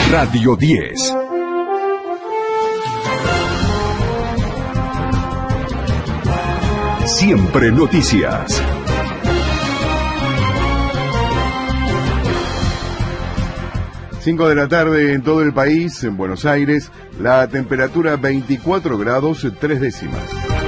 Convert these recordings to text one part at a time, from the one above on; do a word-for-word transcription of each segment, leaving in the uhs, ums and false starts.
Radio diez. Siempre noticias. cinco de la tarde en todo el país, en Buenos Aires, la temperatura veinticuatro grados tres décimas.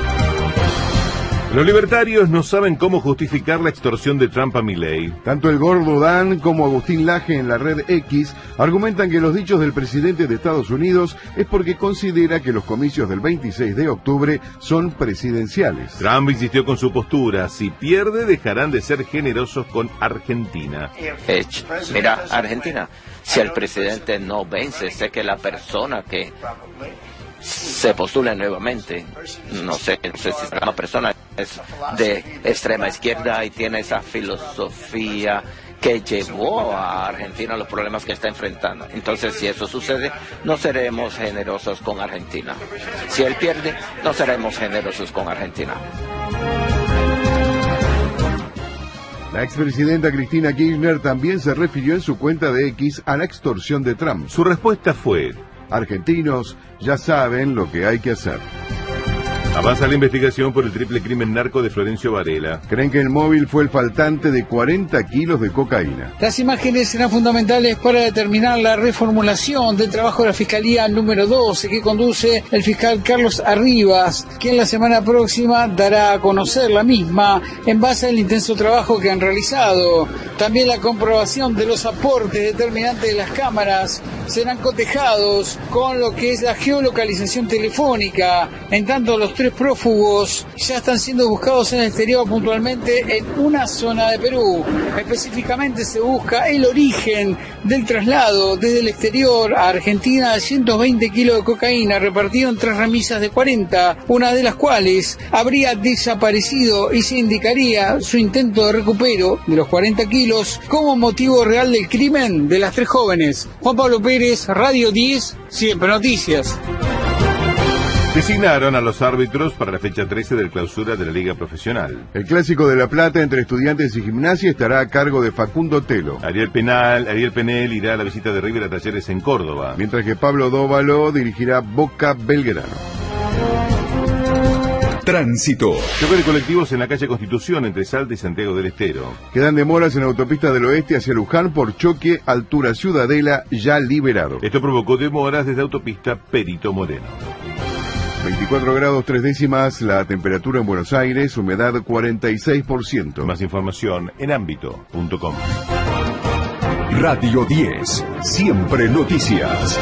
Los libertarios no saben cómo justificar la extorsión de Trump a Milei. Tanto el gordo Dan como Agustín Laje en la red X argumentan que los dichos del presidente de Estados Unidos es porque considera que los comicios del veintiséis de octubre son presidenciales. Trump insistió con su postura: si pierde, dejarán de ser generosos con Argentina. Eh, mira, Argentina, si el presidente no vence, sé que la persona que se postula nuevamente, no sé, no sé si es una persona es de extrema izquierda y tiene esa filosofía que llevó a Argentina a los problemas que está enfrentando. Entonces, si eso sucede, no seremos generosos con Argentina. Si él pierde, no seremos generosos con Argentina. La expresidenta Cristina Kirchner también se refirió en su cuenta de X a la extorsión de Trump. Su respuesta fue: argentinos ya saben lo que hay que hacer. Avanza la investigación por el triple crimen narco de Florencio Varela. Creen que el móvil fue el faltante de cuarenta kilos de cocaína. Las imágenes serán fundamentales para determinar la reformulación del trabajo de la Fiscalía número doce que conduce el fiscal Carlos Arribas, quien la semana próxima dará a conocer la misma en base al intenso trabajo que han realizado. También la comprobación de los aportes determinantes de las cámaras serán cotejados con lo que es la geolocalización telefónica. En tanto, los tres prófugos ya están siendo buscados en el exterior, puntualmente en una zona de Perú. Específicamente se busca el origen del traslado desde el exterior a Argentina de ciento veinte kilos de cocaína repartido en tres remisas de cuarenta, una de las cuales habría desaparecido, y se indicaría su intento de recupero de los cuarenta kilos como motivo real del crimen de las tres jóvenes. Juan Pablo Pérez, Radio diez, Siempre Noticias. Designaron a los árbitros para la fecha trece del clausura de la Liga Profesional. El Clásico de La Plata entre Estudiantes y Gimnasia estará a cargo de Facundo Telo. Ariel Penal, Ariel Penel irá a la visita de River a Talleres en Córdoba. Mientras que Pablo Dóvalo dirigirá Boca Belgrano. Tránsito. Choque de colectivos en la calle Constitución entre Salta y Santiago del Estero. Quedan demoras en la autopista del oeste hacia Luján por choque altura Ciudadela ya liberado. Esto provocó demoras desde autopista Perito Moreno. veinticuatro grados tres décimas la temperatura en Buenos Aires, humedad cuarenta y seis por ciento. Más información en ámbito punto com. Radio diez, Siempre Noticias.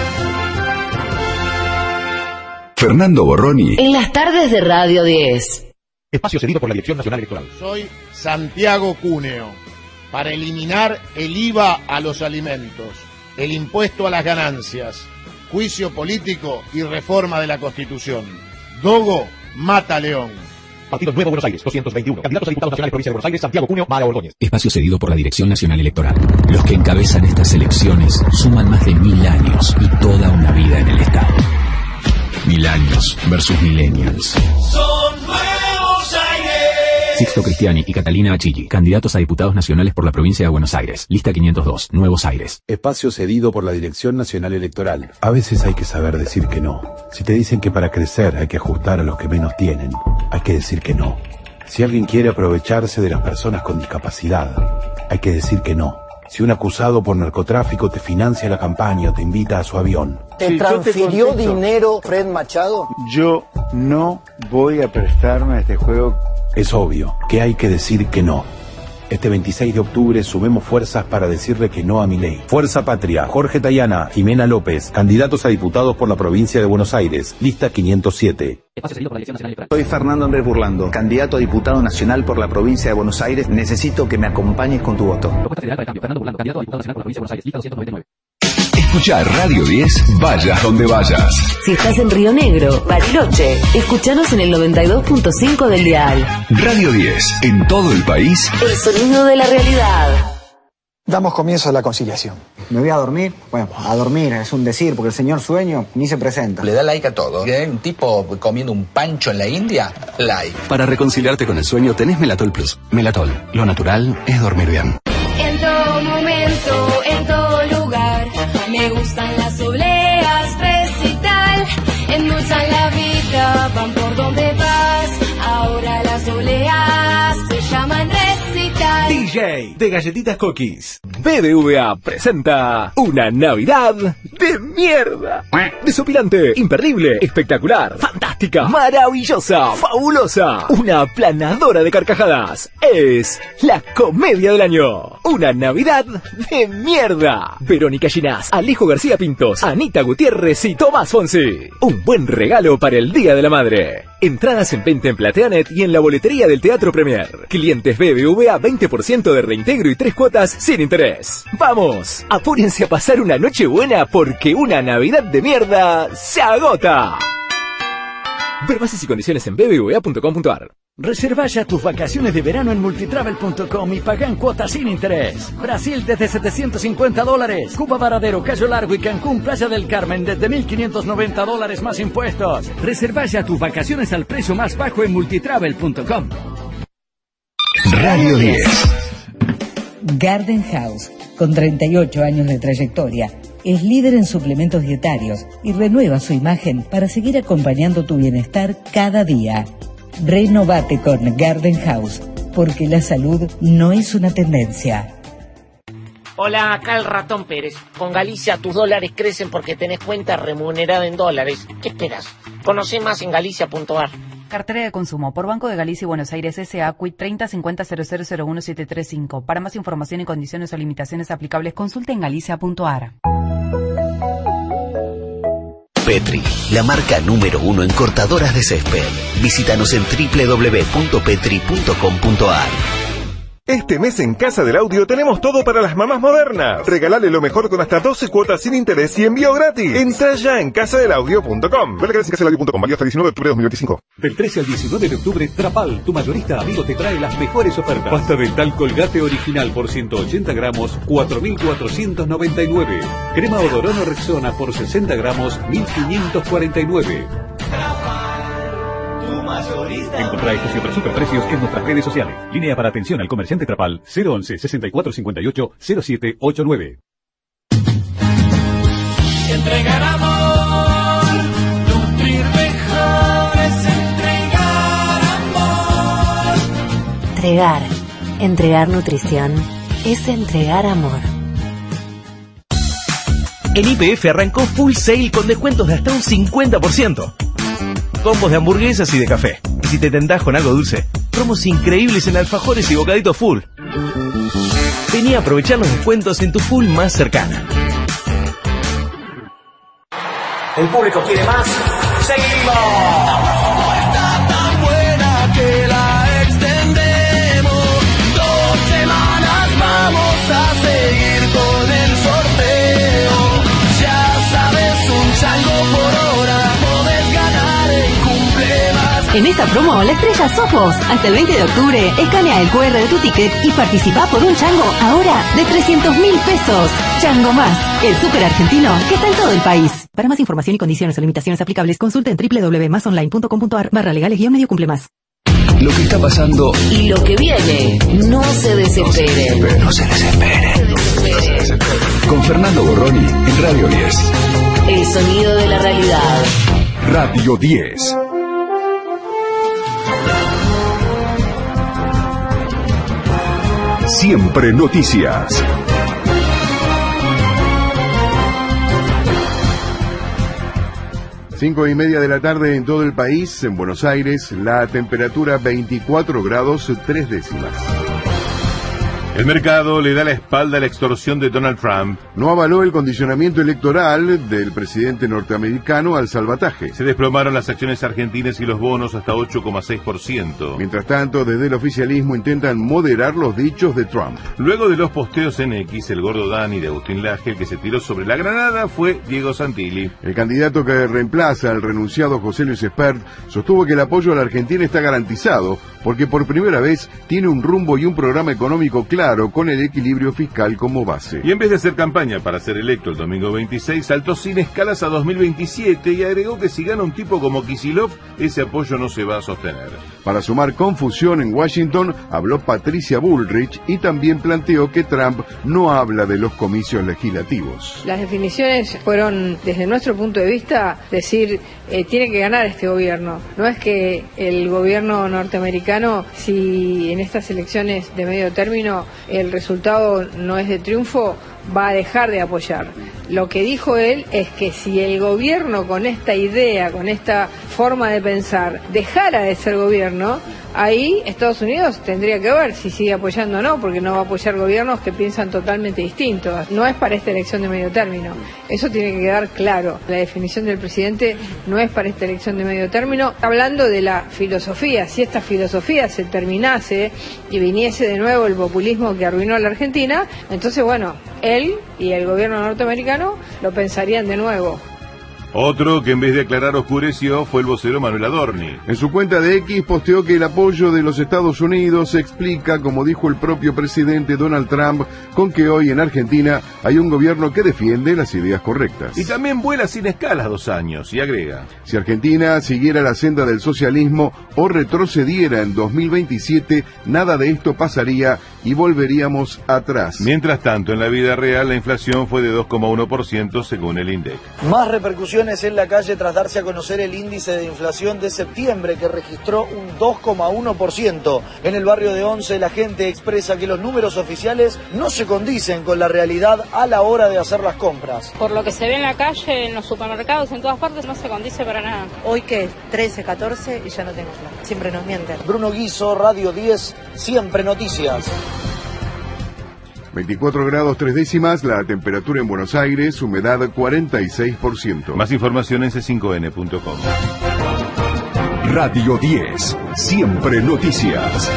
Fernando Borroni. En las tardes de Radio diez. Espacio cedido por la Dirección Nacional Electoral. Soy Santiago Cúneo. Para eliminar el I V A a los alimentos, el impuesto a las ganancias, juicio político y reforma de la Constitución. Dogo mata a León. Partido Nuevo Buenos Aires, doscientos veintiuno. Candidatos a diputados nacionales, provincia de Buenos Aires, Santiago Cúneo, Mara Ordóñez. Espacio cedido por la Dirección Nacional Electoral. Los que encabezan estas elecciones suman más de mil años y toda una vida en el Estado. Mil años versus millennials. Son Nuevos Aires. Sixto Cristiani y Catalina Achilli, candidatos a diputados nacionales por la provincia de Buenos Aires. Lista quinientos dos, Nuevos Aires. Espacio cedido por la Dirección Nacional Electoral. A veces hay que saber decir que no. Si te dicen que para crecer hay que ajustar a los que menos tienen, hay que decir que no. Si alguien quiere aprovecharse de las personas con discapacidad, hay que decir que no. Si un acusado por narcotráfico te financia la campaña o te invita a su avión. ¿Te sí, transfirió te dinero Fred Machado? Yo no voy a prestarme a este juego. Es obvio que hay que decir que no. Este veintiséis de octubre sumemos fuerzas para decirle que no a Milei. Fuerza Patria, Jorge Tayana, Jimena López, candidatos a diputados por la provincia de Buenos Aires, lista quinientos siete. Soy Fernando Andrés Burlando, candidato a diputado nacional por la provincia de Buenos Aires. Necesito que me acompañes con tu voto. Escucha Radio diez, vayas donde vayas. Si estás en Río Negro, Bariloche, escuchanos en el noventa y dos punto cinco del dial. Radio diez, en todo el país. El sonido de la realidad. Damos comienzo a la conciliación. ¿Me voy a dormir? Bueno, a dormir es un decir, porque el señor Sueño ni se presenta. Le da like a todo. ¿Eh? Un tipo comiendo un pancho en la India, like. Para reconciliarte con el sueño tenés Melatol Plus. Melatol, lo natural es dormir bien. En todo momento, en todo lugar, me gustan las obleas recital, endulzan la vida, van por donde vas. Ahora las obleas se llaman recital. D J de Galletitas Cookies. B B V A presenta una Navidad de mierda. Desopilante, imperdible, espectacular, fantástica, maravillosa, fabulosa, una aplanadora de carcajadas. Es la comedia del año. Una Navidad de mierda. Verónica Ginás, Alejo García Pintos, Anita Gutiérrez y Tomás Fonsi. Un buen regalo para el Día de la Madre. Entradas en venta en Plateanet y en la boletería del Teatro Premier. Clientes B B V A veinte por ciento de reintegro y tres cuotas sin interés. ¡Vamos! Apúrense a pasar una noche buena porque una Navidad de mierda se agota. Ver bases y condiciones en b b v a punto com punto a r. Reserva ya tus vacaciones de verano en multitravel punto com y paga en cuotas sin interés. Brasil desde setecientos cincuenta dólares. Cuba Varadero, Cayo Largo y Cancún, Playa del Carmen desde mil quinientos noventa dólares más impuestos. Reserva ya tus vacaciones al precio más bajo en multitravel punto com. Radio diez. Garden House, con treinta y ocho años de trayectoria, es líder en suplementos dietarios y renueva su imagen para seguir acompañando tu bienestar cada día. Renovate con Garden House, porque la salud no es una tendencia. Hola, acá el Ratón Pérez. Con Galicia tus dólares crecen porque tenés cuenta remunerada en dólares. ¿Qué esperas? Conoce más en galicia punto a r. Cartera de consumo por Banco de Galicia y Buenos Aires S A. Quit treinta cincuenta cero cero cero uno siete tres cinco. Para más información y condiciones o limitaciones aplicables, consulte en galicia punto a r. Petri, la marca número uno en cortadoras de césped. Visítanos en doble u doble u doble u punto petri punto com punto a r. Este mes en Casa del Audio tenemos todo para las mamás modernas. Regalale lo mejor con hasta doce cuotas sin interés y envío gratis. Entra ya en casa del audio punto com. Ve la en casa del audio punto com, válido hasta el diecinueve de octubre de dos mil veinticinco. Del trece al diecinueve de octubre, Trapal, tu mayorista amigo, te trae las mejores ofertas. Pasta dental Colgate original por ciento ochenta gramos, cuatro mil cuatrocientos noventa y nueve. Crema Odorón o Rexona por sesenta gramos, mil quinientos cuarenta y nueve. Encontrá estos y otros superprecios en nuestras redes sociales. Línea para atención al comerciante Trapal cero once sesenta y cuatro cincuenta y ocho cero siete ochenta y nueve. Entregar amor, nutrir mejor es entregar amor. Entregar, entregar nutrición es entregar amor. En Y P F arrancó Full Sale con descuentos de hasta un cincuenta por ciento. Combos de hamburguesas y de café. Y si te tentás con algo dulce, promos increíbles en alfajores y bocaditos Full. Vení a aprovechar los descuentos en tu Full más cercana. El público quiere más. ¡Seguimos! Está tan buena que la extendemos. Dos semanas vamos a seguir con el sorteo. Ya sabes, un chango por hora. En esta promo, la estrella sos vos. Hasta el veinte de octubre, escanea el cu erre de tu ticket y participá por un chango ahora de trescientos mil pesos. Chango Más, el súper argentino que está en todo el país. Para más información y condiciones o limitaciones aplicables, consulta en doble u doble u doble u punto más online punto com punto a r barra legales guión medio cumple más. Lo que está pasando Y lo que viene, no se desespere. no se desespere. Con Fernando Borroni en Radio diez. El sonido de la realidad. Radio diez. Siempre noticias. Cinco y media de la tarde en todo el país. En Buenos Aires, la temperatura veinticuatro grados tres décimas. El mercado le da la espalda a la extorsión de Donald Trump. No avaló el condicionamiento electoral del presidente norteamericano al salvataje. Se desplomaron las acciones argentinas y los bonos hasta ocho coma seis por ciento. Mientras tanto, desde el oficialismo intentan moderar los dichos de Trump. Luego de los posteos en X, el gordo Dani de Agustín Laje, el que se tiró sobre la granada fue Diego Santilli. El candidato que reemplaza al renunciado José Luis Espert sostuvo que el apoyo a la Argentina está garantizado porque por primera vez tiene un rumbo y un programa económico claro claro con el equilibrio fiscal como base. Y en vez de hacer campaña para ser electo el domingo veintiséis, saltó sin escalas a dos mil veintisiete y agregó que si gana un tipo como Kicillof, ese apoyo no se va a sostener. Para sumar confusión en Washington, habló Patricia Bullrich y también planteó que Trump no habla de los comicios legislativos. Las definiciones fueron, desde nuestro punto de vista, decir, eh, tiene que ganar este gobierno. No es que el gobierno norteamericano, si en estas elecciones de medio término el resultado no es de triunfo, va a dejar de apoyar. Lo que dijo él es que si el gobierno con esta idea, con esta forma de pensar, dejara de ser gobierno, ahí Estados Unidos tendría que ver si sigue apoyando o no, porque no va a apoyar gobiernos que piensan totalmente distintos. No es para esta elección de medio término. Eso tiene que quedar claro. La definición del presidente no es para esta elección de medio término. Hablando de la filosofía, si esta filosofía se terminase y viniese de nuevo el populismo que arruinó a la Argentina, entonces bueno, él y el gobierno norteamericano lo pensarían de nuevo. Otro que en vez de aclarar oscureció fue el vocero Manuel Adorni. En su cuenta de X posteó que el apoyo de los Estados Unidos se explica, como dijo el propio presidente Donald Trump, con que hoy en Argentina hay un gobierno que defiende las ideas correctas. Y también vuela sin escalas dos años, y agrega: si Argentina siguiera la senda del socialismo o retrocediera en dos mil veintisiete, nada de esto pasaría y volveríamos atrás. Mientras tanto, en la vida real la inflación fue de dos coma uno por ciento según el INDEC. Más repercusiones en la calle tras darse a conocer el índice de inflación de septiembre, que registró un dos coma uno por ciento. En el barrio de Once, la gente expresa que los números oficiales no se condicen con la realidad a la hora de hacer las compras. Por lo que se ve en la calle, en los supermercados, en todas partes, no se condice para nada. Hoy que trece, catorce y ya no tengo nada. Siempre nos mienten. Bruno Guizo, Radio diez, siempre noticias. veinticuatro grados tres décimas, la temperatura en Buenos Aires, humedad cuarenta y seis por ciento. Más información en c cinco n punto com. Radio diez, siempre noticias.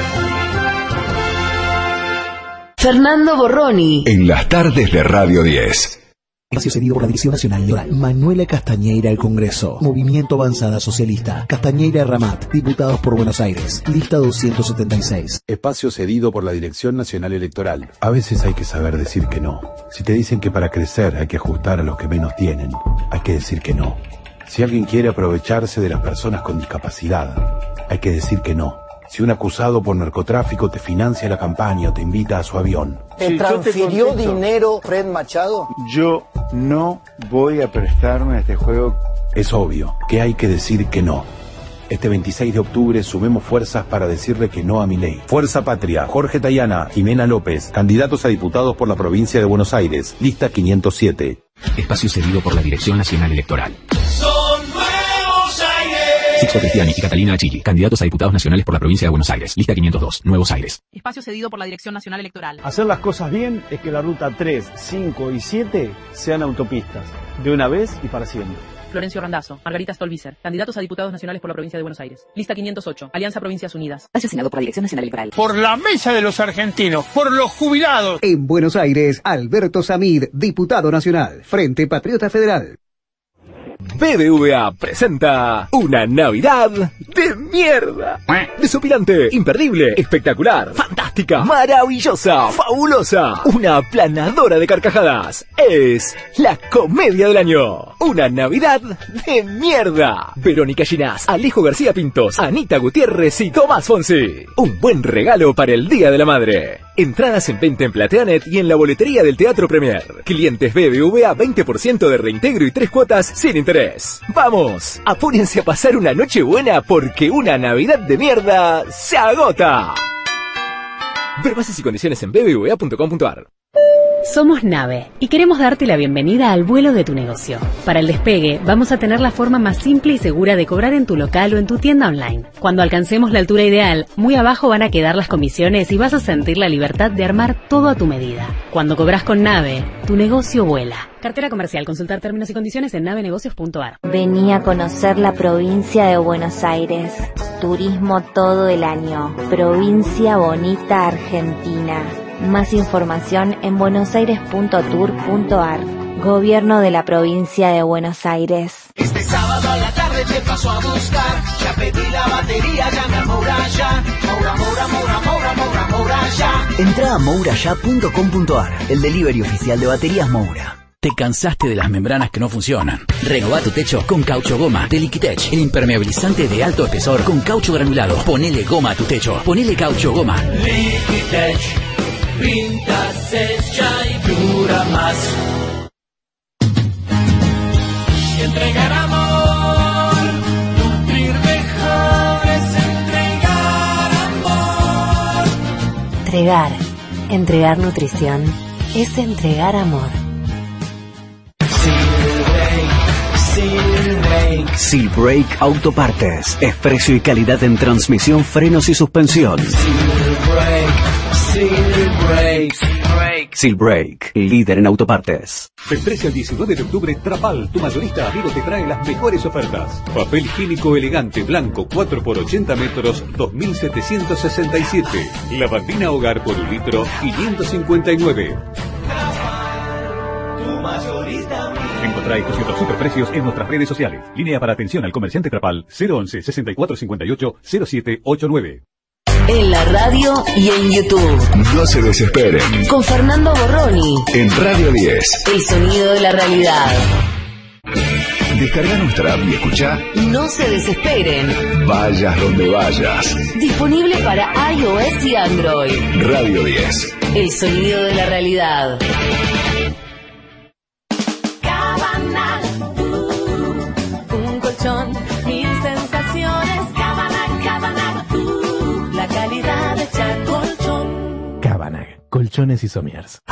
Fernando Borroni. En las tardes de Radio diez. Espacio cedido por la Dirección Nacional Electoral. Manuela Castañeira al Congreso. Movimiento Avanzada Socialista. Castañeira Ramat. Diputados por Buenos Aires. Lista doscientos setenta y seis. Espacio cedido por la Dirección Nacional Electoral. A veces hay que saber decir que no. Si te dicen que para crecer hay que ajustar a los que menos tienen, hay que decir que no. Si alguien quiere aprovecharse de las personas con discapacidad, hay que decir que no. Si un acusado por narcotráfico te financia la campaña o te invita a su avión. ¿Te transfirió dinero Fred Machado? Yo no voy a prestarme a este juego. Es obvio que hay que decir que no. Este veintiséis de octubre sumemos fuerzas para decirle que no a Milei. Fuerza Patria, Jorge Tayana, Jimena López, candidatos a diputados por la provincia de Buenos Aires, lista quinientos siete. Espacio cedido por la Dirección Nacional Electoral. Son Nuevos Aires. Sixto Cristiani y Catalina Achilli, candidatos a diputados nacionales por la provincia de Buenos Aires, lista quinientos dos, Nuevos Aires. Espacio cedido por la Dirección Nacional Electoral. Hacer las cosas bien es que la ruta tres, cinco y siete sean autopistas, de una vez y para siempre. Florencio Randazzo, Margarita Stolbizer, candidatos a diputados nacionales por la provincia de Buenos Aires. Lista quinientos ocho, Alianza Provincias Unidas. Asesinado por la Dirección Nacional Electoral. Por la mesa de los argentinos, por los jubilados. En Buenos Aires, Alberto Samid, diputado nacional, Frente Patriota Federal. B B V A presenta una Navidad de mierda. Desopilante, imperdible, espectacular, fantástica, maravillosa, fabulosa, una aplanadora de carcajadas. Es la comedia del año. Una Navidad de mierda. Verónica Ginás, Alejo García Pintos, Anita Gutiérrez y Tomás Fonsi. Un buen regalo para el Día de la Madre. Entradas en venta en Plateanet y en la boletería del Teatro Premier. Clientes B B V A veinte por ciento de reintegro y tres cuotas sin interés. ¡Vamos! Apúrense a pasar una noche buena porque una Navidad de mierda se agota. Ver bases y condiciones en b b v a punto com punto a r. Somos Nave y queremos darte la bienvenida al vuelo de tu negocio. Para el despegue, vamos a tener la forma más simple y segura de cobrar en tu local o en tu tienda online. Cuando alcancemos la altura ideal, muy abajo van a quedar las comisiones y vas a sentir la libertad de armar todo a tu medida. Cuando cobras con Nave, tu negocio vuela. Cartera comercial. Consultar términos y condiciones en nave negocios punto a r. Vení a conocer la provincia de Buenos Aires. Turismo todo el año. Provincia bonita Argentina. Más información en buenosaires punto tour punto a r. Gobierno de la provincia de Buenos Aires. De sábado a la tarde te paso a buscar. Ya pedí la batería, llame a Moura ya. Moura, Moura, Moura, Moura, Moura, Moura ya. Entra a moura ya punto com punto ar, el delivery oficial de baterías Moura. ¿Te cansaste de las membranas que no funcionan? Renová tu techo con Caucho Goma de Liquitech, el impermeabilizante de alto espesor con caucho granulado. Ponele goma a tu techo. Ponele Caucho Goma. Liquitech, pinta, secha y dura más. Y entregar amor, nutrir mejor es entregar amor. Entregar, entregar nutrición, es entregar amor. Seal Brake Autopartes. Es precio y calidad en transmisión, frenos y suspensión. Seal Brake, líder en autopartes. Del trece al diecinueve de octubre, Trapal, tu mayorista amigo, te trae las mejores ofertas. Papel higiénico elegante blanco cuatro por ochenta metros, dos mil setecientos sesenta y siete. Lavandina hogar por un litro, quinientos cincuenta y nueve. Encontrá estos y otros superprecios en nuestras redes sociales. Línea para atención al comerciante Trapal cero once, sesenta y cuatro cincuenta y ocho, cero siete ochenta y nueve. En la radio y en YouTube. No se desesperen. Con Fernando Borroni. En Radio diez. El sonido de la realidad. Descarga nuestra app y escuchá. No se desesperen. Vayas donde vayas. Disponible para iOS y Android. Radio diez. El sonido de la realidad. Un colchón, mil sensaciones. Cabanag, Cabanag, uh, la calidad de Chacolchón. Cabanag, colchones y somiers.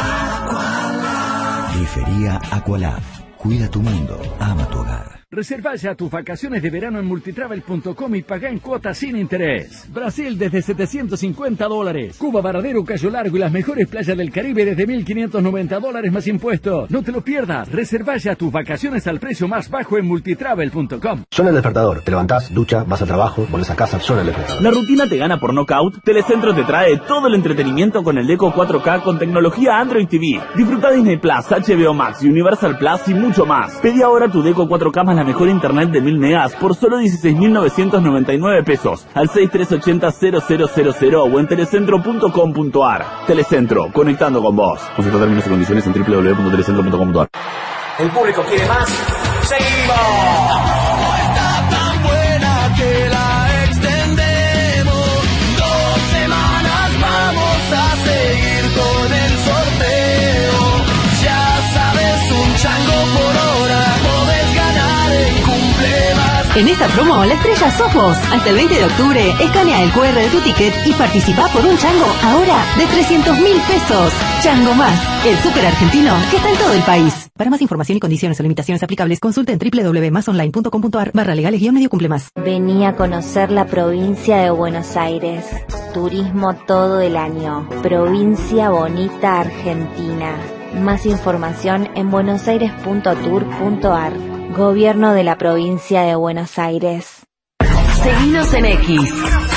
Grifería Aqualab. Cuida tu mundo, ama tu hogar. Reserva ya tus vacaciones de verano en multitravel punto com y paga en cuotas sin interés. Brasil desde setecientos cincuenta dólares. Cuba, Varadero, Cayo Largo y las mejores playas del Caribe desde mil quinientos noventa dólares más impuestos. No te lo pierdas. Reserva ya tus vacaciones al precio más bajo en multitravel punto com. Suena el despertador. Te levantás, ducha, vas al trabajo, volvés a casa, suena el despertador. ¿La rutina te gana por knockout? Telecentro te trae todo el entretenimiento con el Deco cuatro K con tecnología Android T V. Disfruta Disney Plus, H B O Max, Universal Plus y mucho más. Pedí ahora tu Deco cuatro K más la mejor internet de mil megas por solo dieciséis mil novecientos noventa y nueve pesos al seis tres ochenta cero cero cero cero o en telecentro punto com punto ar. Telecentro, conectando con vos. Consulta términos y condiciones en doble u doble u doble u punto telecentro punto com punto ar. El público quiere más. ¡Seguimos! Está tan buena que la extendemos. Dos semanas vamos a seguir con el sorteo. Ya sabes, un chango por hora. Podés ganar en cumpleaños. En esta promo, la estrella sos vos. Hasta el veinte de octubre, escanea el cu erre de tu ticket y participá por un chango ahora de trescientos mil pesos. Chango Más, el súper argentino que está en todo el país. Para más información y condiciones o limitaciones aplicables, consulte en doble u doble u doble u punto más online punto com punto ar barra legales guión medio cumple más. Vení a conocer la provincia de Buenos Aires. Turismo todo el año. Provincia bonita argentina. Más información en buenosaires punto tour punto ar. Gobierno de la provincia de Buenos Aires. Seguinos en X.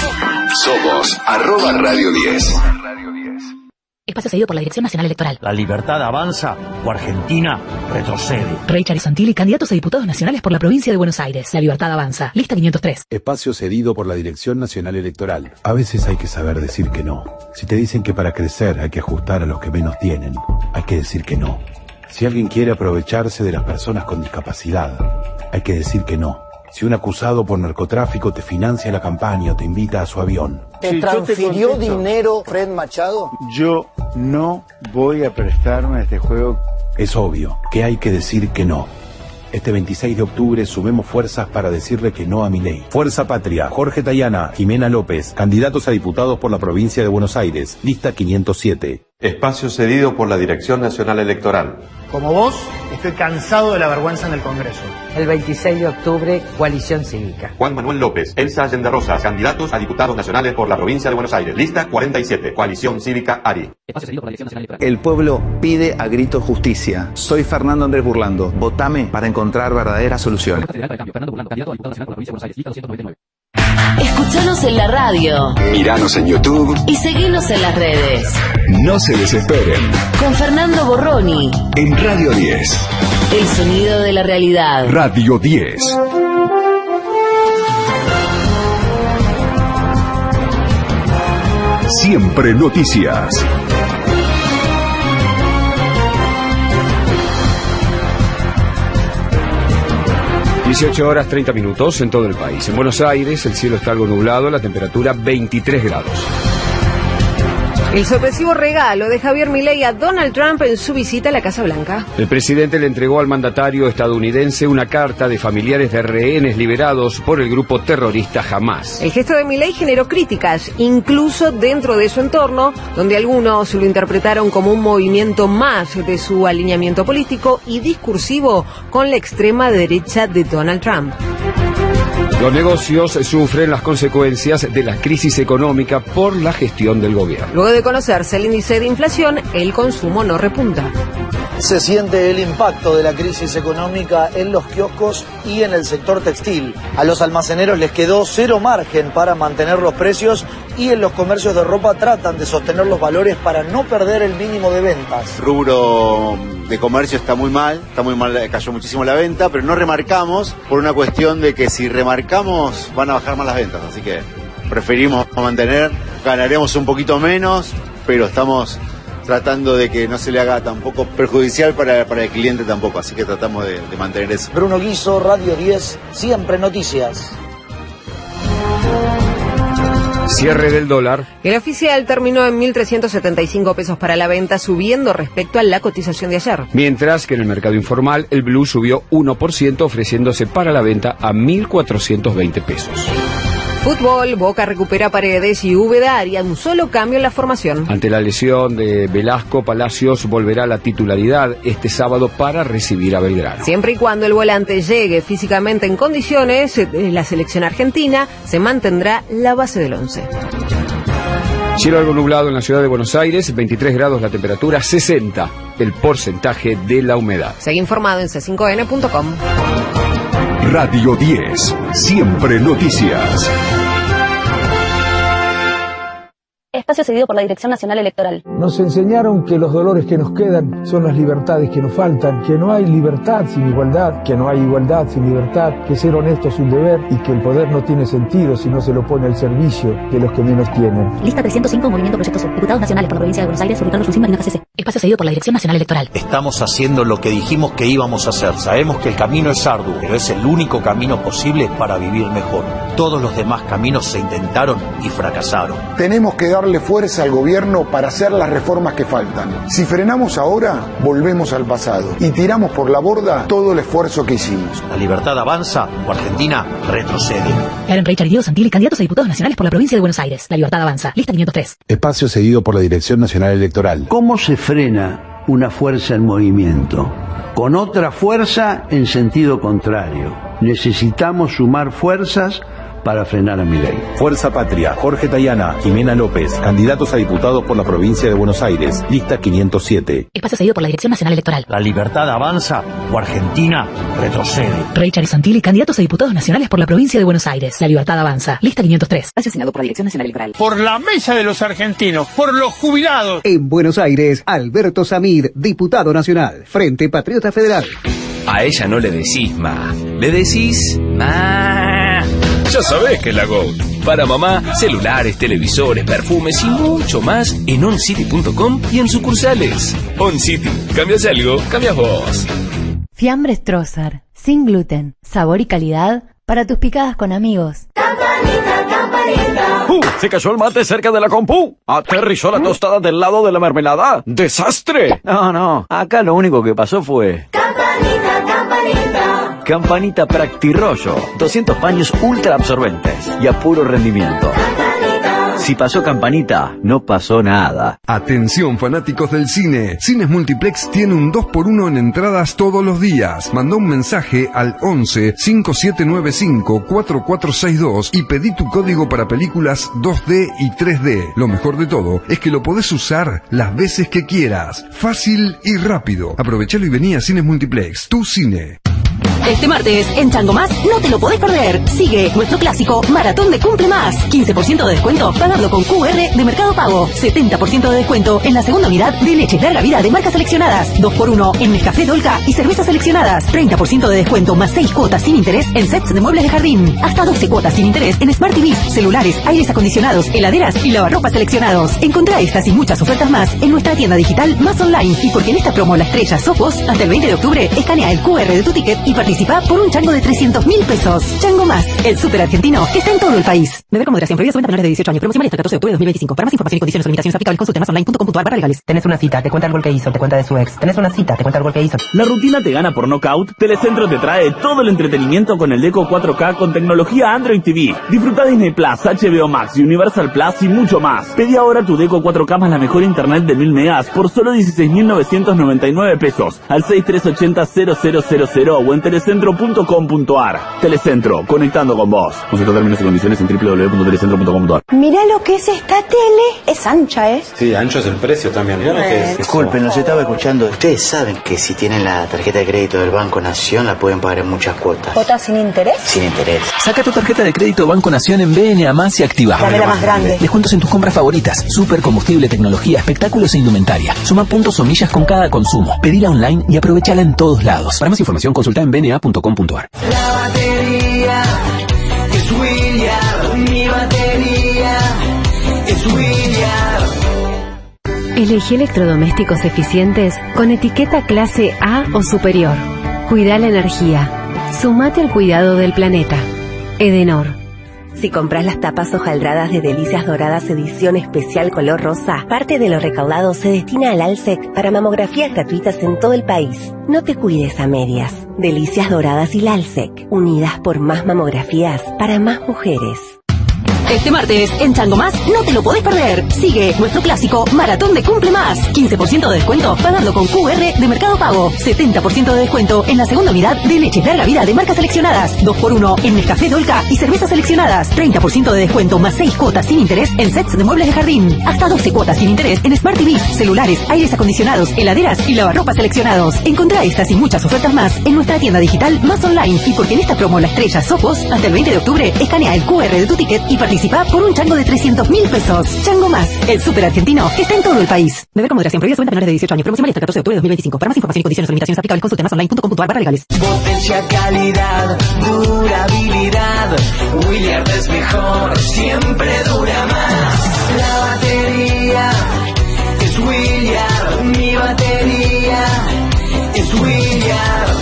Somos arroba Radio diez. Espacio cedido por la Dirección Nacional Electoral. La libertad avanza o Argentina retrocede. Richard y Santilli, candidatos a diputados nacionales por la provincia de Buenos Aires. La libertad avanza. Lista quinientos tres. Espacio cedido por la Dirección Nacional Electoral. A veces hay que saber decir que no. Si te dicen que para crecer hay que ajustar a los que menos tienen, hay que decir que no. Si alguien quiere aprovecharse de las personas con discapacidad, hay que decir que no. Si un acusado por narcotráfico te financia la campaña o te invita a su avión. ¿Te transfirió dinero Fred Machado? Yo no voy a prestarme a este juego. Es obvio que hay que decir que no. Este veintiséis de octubre sumemos fuerzas para decirle que no a Milei. Fuerza Patria, Jorge Tayana, Jimena López, candidatos a diputados por la provincia de Buenos Aires, lista quinientos siete. Espacio cedido por la Dirección Nacional Electoral. Como vos, estoy cansado de la vergüenza en el Congreso. El veintiséis de octubre, Coalición Cívica. Juan Manuel López, Elsa Allende Rosas, candidatos a diputados nacionales por la provincia de Buenos Aires, lista cuarenta y siete, Coalición Cívica Ari. Espacio cedido por la Dirección Nacional Electoral. El pueblo pide a gritos justicia. Soy Fernando Andrés Burlando. Votame para encontrar verdadera solución. Escuchanos en la radio. Miranos en YouTube. Y seguinos en las redes. No se desesperen. Con Fernando Borroni. En Radio diez. El sonido de la realidad. Radio diez. Siempre noticias. dieciocho horas treinta minutos en todo el país. En Buenos Aires el cielo está algo nublado, la temperatura veintitrés grados. El sorpresivo regalo de Javier Milei a Donald Trump en su visita a la Casa Blanca. El presidente le entregó al mandatario estadounidense una carta de familiares de rehenes liberados por el grupo terrorista Hamás. El gesto de Milei generó críticas, incluso dentro de su entorno, donde algunos lo interpretaron como un movimiento más de su alineamiento político y discursivo con la extrema derecha de Donald Trump. Los negocios sufren las consecuencias de la crisis económica por la gestión del gobierno. Luego de conocerse el índice de inflación, el consumo no repunta. Se siente el impacto de la crisis económica en los kioscos y en el sector textil. A los almaceneros les quedó cero margen para mantener los precios y en los comercios de ropa tratan de sostener los valores para no perder el mínimo de ventas. Rubro de comercio está muy mal, está muy mal, cayó muchísimo la venta, pero no remarcamos por una cuestión de que si remarcamos van a bajar más las ventas, así que preferimos mantener, ganaremos un poquito menos, pero estamos tratando de que no se le haga tampoco perjudicial para, para el cliente tampoco, así que tratamos de, de mantener eso. Bruno Guiso, Radio diez, siempre noticias. Cierre del dólar. El oficial terminó en mil trescientos setenta y cinco pesos para la venta, subiendo respecto a la cotización de ayer. Mientras que en el mercado informal el blue subió uno por ciento, ofreciéndose para la venta a mil cuatrocientos veinte pesos. Fútbol, Boca recupera Paredes y Úbeda haría un solo cambio en la formación. Ante la lesión de Velasco, Palacios volverá a la titularidad este sábado para recibir a Belgrano. Siempre y cuando el volante llegue físicamente en condiciones, la selección argentina se mantendrá la base del once. Cielo algo nublado en la ciudad de Buenos Aires, veintitrés grados la temperatura, sesenta el porcentaje de la humedad. Seguí informado en c cinco n punto com. Radio diez, siempre noticias. Espacio cedido por la Dirección Nacional Electoral. Nos enseñaron que los dolores que nos quedan son las libertades que nos faltan, que no hay libertad sin igualdad, que no hay igualdad sin libertad, que ser honesto es un deber y que el poder no tiene sentido si no se lo pone al servicio de los que menos tienen. Lista trescientos cinco, Movimiento Proyectos Diputados Nacionales por la Provincia de Buenos Aires, Ricardo Fulcín, Marina C C. Espacio cedido por la Dirección Nacional Electoral. Estamos haciendo lo que dijimos que íbamos a hacer. Sabemos que el camino es arduo, pero es el único camino posible para vivir mejor. Todos los demás caminos se intentaron y fracasaron. Tenemos que darle fuerza al gobierno para hacer las reformas que faltan. Si frenamos ahora, volvemos al pasado y tiramos por la borda todo el esfuerzo que hicimos. La libertad avanza o Argentina retrocede. Karen Reichard y Diego Santilli, candidatos a diputados nacionales por la Provincia de Buenos Aires. La libertad avanza. Lista quinientos tres. Espacio cedido por la Dirección Nacional Electoral. ¿Cómo se frena una fuerza en movimiento? Con otra fuerza en sentido contrario. Necesitamos sumar fuerzas para frenar a Milei. Fuerza Patria, Jorge Tayana, Jimena López, candidatos a diputados por la Provincia de Buenos Aires, lista quinientos siete. Espacio cedido por la Dirección Nacional Electoral. La libertad avanza o Argentina retrocede. Reichard y Santilli, candidatos a diputados nacionales por la Provincia de Buenos Aires. La libertad avanza. Lista quinientos tres. Espacio asignado por la Dirección Nacional Electoral. Por la mesa de los argentinos, por los jubilados. En Buenos Aires, Alberto Samid, diputado nacional, Frente Patriota Federal. A ella no le decís ma, le decís ma. Ya sabés que es la GO. Para mamá, celulares, televisores, perfumes y mucho más en oncity punto com y en sucursales. OnCity. ¿Cambias algo? Cambias vos. Fiambres Stroessner. Sin gluten, sabor y calidad para tus picadas con amigos. Campanita, campanita. ¡Uh! Se cayó el mate cerca de la compu. Aterrizó la tostada del lado de la mermelada. ¡Desastre! No, no. Acá lo único que pasó fue... Campanita, campanita. Campanita Practirollo. doscientos paños ultra absorbentes y a puro rendimiento. Campanita. Si pasó Campanita, no pasó nada. Atención fanáticos del cine. Cines Multiplex tiene un dos por uno en entradas todos los días. Mandá un mensaje al once, cinco siete nueve cinco, cuatro cuatro seis dos y pedí tu código para películas dos D y tres D. Lo mejor de todo es que lo podés usar las veces que quieras. Fácil y rápido. Aprovechalo y vení a Cines Multiplex. Tu cine. Este martes, en Chango Más, no te lo podés perder. Sigue nuestro clásico Maratón de Cumple Más. quince por ciento de descuento pagando con Q R de Mercado Pago. setenta por ciento de descuento en la segunda unidad de leches larga vida de marcas seleccionadas. dos por uno en Nescafé Dolca y cervezas seleccionadas. treinta por ciento de descuento más seis cuotas sin interés en sets de muebles de jardín. Hasta doce cuotas sin interés en Smart T Vs, celulares, aires acondicionados, heladeras y lavarropas seleccionados. Encontrá estas y muchas ofertas más en nuestra tienda digital Más Online. Y porque en esta promo La Estrella sos vos, hasta el veinte de octubre, escanea el Q R de tu ticket y participa por un chango de trescientos mil pesos. Chango Más, el súper argentino que está en todo el país. Beber con moderación, prohibida, menores de dieciocho años. Promoción hasta el catorce de octubre de dos mil veinticinco. Para más información y condiciones o limitaciones aplicables, consulte más online punto com punto a r barra legales. Tenés una cita, te cuenta el gol que hizo, te cuenta de su ex. Tenés una cita, te cuenta el gol que hizo. ¿La rutina te gana por nocaut? Telecentro te trae todo el entretenimiento con el Deco cuatro K con tecnología Android T V. Disfruta Disney Plus, H B O Max, Universal Plus y mucho más. Pedí ahora tu Deco cuatro K más la mejor internet de mil megas por solo dieciséis mil novecientos noventa y nueve pesos al seis tres ocho cero cero cero cero cero o en telecentro punto com punto a r. Telecentro, conectando con vos. Consulta términos y condiciones en w w w punto telecentro punto com punto a r. Mirá lo que es esta tele. Es ancha, ¿eh? Sí, ancho es el precio también. Mirá lo que es. Disculpen, los estaba escuchando. Ustedes saben que si tienen la tarjeta de crédito del Banco Nación la pueden pagar en muchas cuotas. ¿Cuotas sin interés? Sin interés. Saca tu tarjeta de crédito Banco Nación en B N A más y activa. Dame la más grande. Descuentos en tus compras favoritas. Super combustible, tecnología, espectáculos e indumentaria. Suma puntos o millas con cada consumo. Pedila online y aprovechala en todos lados. Para más información consulta en b n a punto com punto a r. La batería es William, mi batería es William. Elegí electrodomésticos eficientes con etiqueta clase A o superior. Cuida la energía. Sumate al cuidado del planeta. Edenor. Si compras las tapas hojaldradas de Delicias Doradas edición especial color rosa, parte de lo recaudado se destina al ALSEC para mamografías gratuitas en todo el país. No te cuides a medias. Delicias Doradas y la ALSEC, unidas por más mamografías para más mujeres. Este martes, en Chango Más, no te lo podés perder. Sigue nuestro clásico Maratón de Cumple Más. quince por ciento de descuento pagando con Q R de Mercado Pago. setenta por ciento de descuento en la segunda unidad de leches larga vida de marcas seleccionadas. dos por uno en Nescafé Dolca y cervezas seleccionadas. treinta por ciento de descuento más seis cuotas sin interés en sets de muebles de jardín. Hasta doce cuotas sin interés en Smart T Vs, celulares, aires acondicionados, heladeras y lavarropas seleccionados. Encontrá estas y muchas ofertas más en nuestra tienda digital Más Online. Y porque en esta promo La Estrella sos vos, hasta el veinte de octubre, escanea el Q R de tu ticket y participa por un chango de trescientos mil pesos. Chango Más, el súper argentino que está en todo el país. Beber con moderación, prohibida, menores de dieciocho años. Promoción hasta el catorce de octubre de dos mil veinticinco. Para más información y condiciones o limitaciones aplicables, consulte más online punto com punto a r barra legales. Potencia, calidad, durabilidad. Williard es mejor, siempre dura más. La batería es Williard, mi batería es Williard.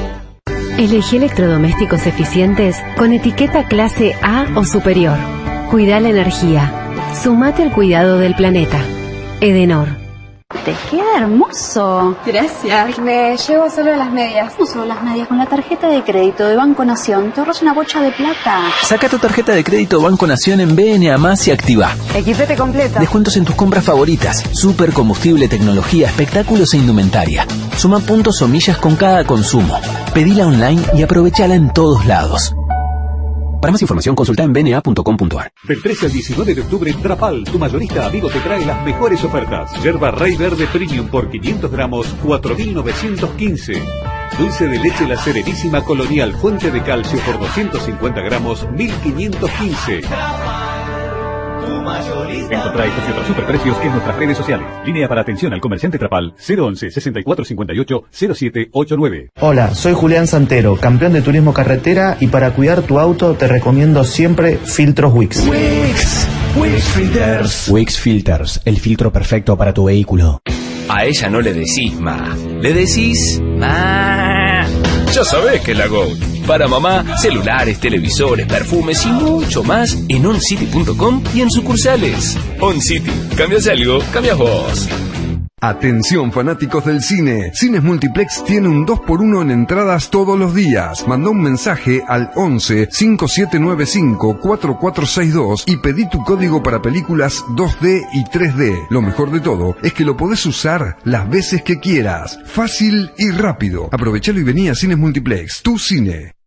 Elegí electrodomésticos eficientes con etiqueta clase A o superior. Cuida la energía. Sumate al cuidado del planeta. Edenor. Te queda hermoso. Gracias. Me llevo solo las medias. No solo las medias, con la tarjeta de crédito de Banco Nación te ahorras una bocha de plata. Saca tu tarjeta de crédito Banco Nación en B N A más y activa. Equipete completa. Descuentos en tus compras favoritas. Super combustible, tecnología, espectáculos e indumentaria. Suma puntos o millas con cada consumo. Pedila online y aprovechala en todos lados. Para más información consulta en b n a punto com punto a r. Del trece al diecinueve de octubre, Trapal, tu mayorista amigo, te trae las mejores ofertas. Yerba Rey Verde Premium por quinientos gramos, cuatro mil novecientos quince. Dulce de leche La Serenísima Colonial Fuente de Calcio por doscientos cincuenta gramos, mil quinientos quince. Encontrá estos y otros superprecios en nuestras redes sociales. Línea para atención al comerciante Trapal cero once sesenta y cuatro cincuenta y ocho cero siete ochenta y nueve. Hola, soy Julián Santero, campeón de turismo carretera, y para cuidar tu auto te recomiendo siempre Filtros Wix. Wix, Wix Filters. Wix Filters, el filtro perfecto para tu vehículo. A ella no le decís ma, le decís ma. Ya sabés que la Go. Para mamá, celulares, televisores, perfumes y mucho más en on city punto com y en sucursales. On City, cambias algo, cambias vos. Atención fanáticos del cine, Cines Multiplex tiene un dos por uno en entradas todos los días. Manda un mensaje al once cinco siete nueve cinco cuatro cuatro seis dos y pedí tu código para películas dos D y tres D. Lo mejor de todo es que lo podés usar las veces que quieras. Fácil y rápido. Aprovechalo y vení a Cines Multiplex, tu cine.